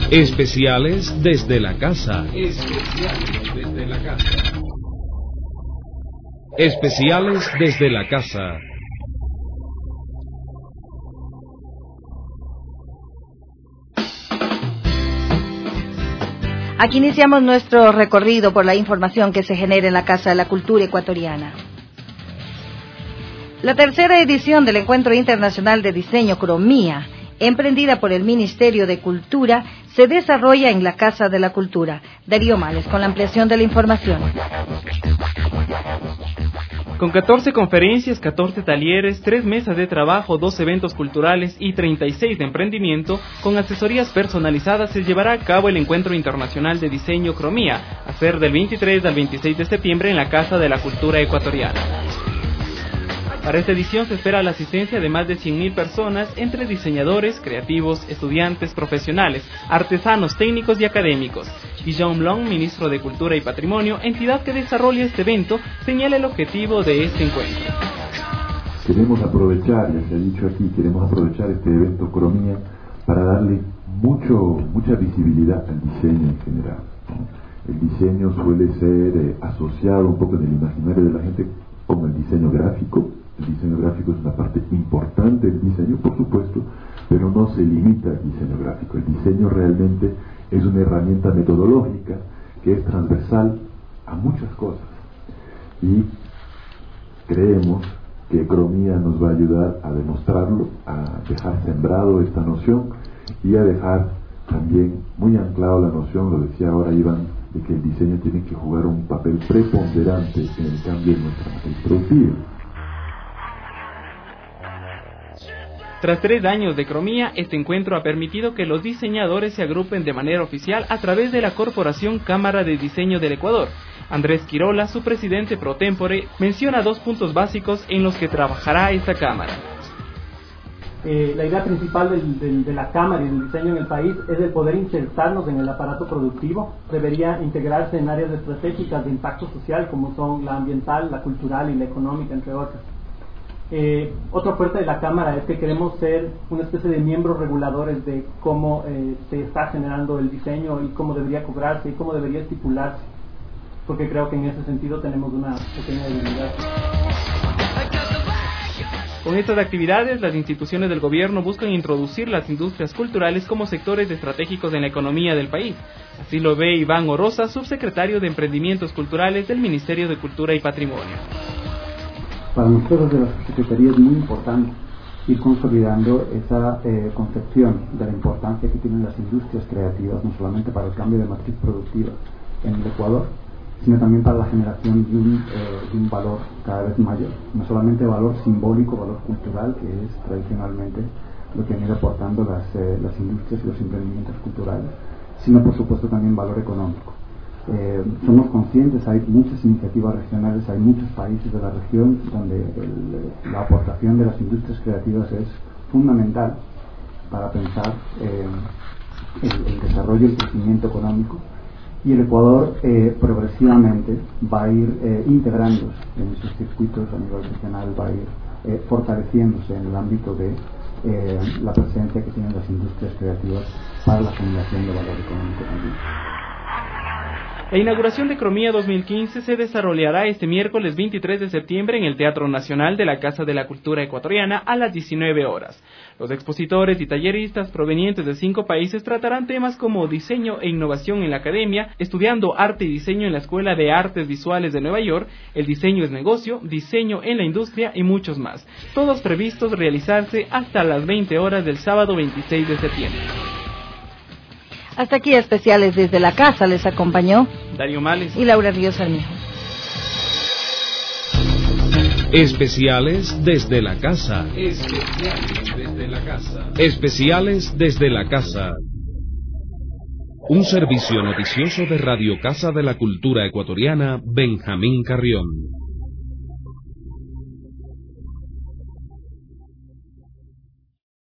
Especiales desde la casa. Especiales desde la casa. Especiales desde la casa. Aquí iniciamos nuestro recorrido por la información que se genera en la Casa de la Cultura Ecuatoriana. La tercera edición del Encuentro Internacional de Diseño Cromía, emprendida por el Ministerio de Cultura, se desarrolla en la Casa de la Cultura. Darío Males con la ampliación de la información. Con 14 conferencias, 14 talleres, 3 mesas de trabajo, 2 eventos culturales y 36 de emprendimiento, con asesorías personalizadas se llevará a cabo el Encuentro Internacional de Diseño Cromía, a ser del 23 al 26 de septiembre en la Casa de la Cultura Ecuatoriana. Para esta edición se espera la asistencia de más de 100.000 personas, entre diseñadores, creativos, estudiantes, profesionales, artesanos, técnicos y académicos. Guillaume Blanc, ministro de Cultura y Patrimonio, entidad que desarrolla este evento, señala el objetivo de este encuentro. Queremos aprovechar, ya se ha dicho aquí, queremos aprovechar este evento Cromía para darle mucha visibilidad al diseño en general. El diseño suele ser asociado un poco en el imaginario de la gente como el diseño gráfico. El diseño gráfico es una parte importante del diseño, por supuesto, pero no se limita al diseño gráfico. El diseño realmente es una herramienta metodológica que es transversal a muchas cosas. Y creemos que Cromía nos va a ayudar a demostrarlo, a dejar sembrado esta noción y a dejar también muy anclado la noción, lo decía ahora Iván, de que el diseño tiene que jugar un papel preponderante en el cambio de nuestra matriz productiva. Tras 3 años de Cromía, este encuentro ha permitido que los diseñadores se agrupen de manera oficial a través de la Corporación Cámara de Diseño del Ecuador. Andrés Quirola, su presidente pro tempore, menciona 2 puntos básicos en los que trabajará esta Cámara. La idea principal de la Cámara y del diseño en el país es el poder insertarnos en el aparato productivo. Debería integrarse en áreas estratégicas de impacto social como son la ambiental, la cultural y la económica, entre otras. Otra fuerza de la Cámara es que queremos ser una especie de miembros reguladores de cómo se está generando el diseño y cómo debería cobrarse y cómo debería estipularse, porque creo que en ese sentido tenemos una pequeña debilidad. Con estas actividades, las instituciones del gobierno buscan introducir las industrias culturales como sectores estratégicos en la economía del país. Así lo ve Iván Oroza, subsecretario de Emprendimientos Culturales del Ministerio de Cultura y Patrimonio. Para nosotros de la Subsecretaría es muy importante ir consolidando esa concepción de la importancia que tienen las industrias creativas, no solamente para el cambio de matriz productiva en el Ecuador, sino también para la generación de un valor cada vez mayor, no solamente valor simbólico, valor cultural, que es tradicionalmente lo que han ido aportando las industrias y los emprendimientos culturales, sino por supuesto también valor económico. Somos conscientes, hay muchas iniciativas regionales, hay muchos países de la región donde la aportación de las industrias creativas es fundamental para pensar el desarrollo y el crecimiento económico, y el Ecuador progresivamente va a ir integrándose en sus circuitos a nivel regional, va a ir fortaleciéndose en el ámbito de la presencia que tienen las industrias creativas para la generación de valor económico también. La inauguración de Cromía 2015 se desarrollará este miércoles 23 de septiembre en el Teatro Nacional de la Casa de la Cultura Ecuatoriana a las 19 horas. Los expositores y talleristas provenientes de 5 países tratarán temas como diseño e innovación en la academia, estudiando arte y diseño en la Escuela de Artes Visuales de Nueva York, el diseño es negocio, diseño en la industria y muchos más. Todos previstos realizarse hasta las 20 horas del sábado 26 de septiembre. Hasta aquí Especiales desde la Casa, les acompañó Darío Males y Laura Ríos Armijo. Especiales desde la casa. Especiales desde la casa. Especiales desde la casa. Un servicio noticioso de Radio Casa de la Cultura Ecuatoriana, Benjamín Carrión.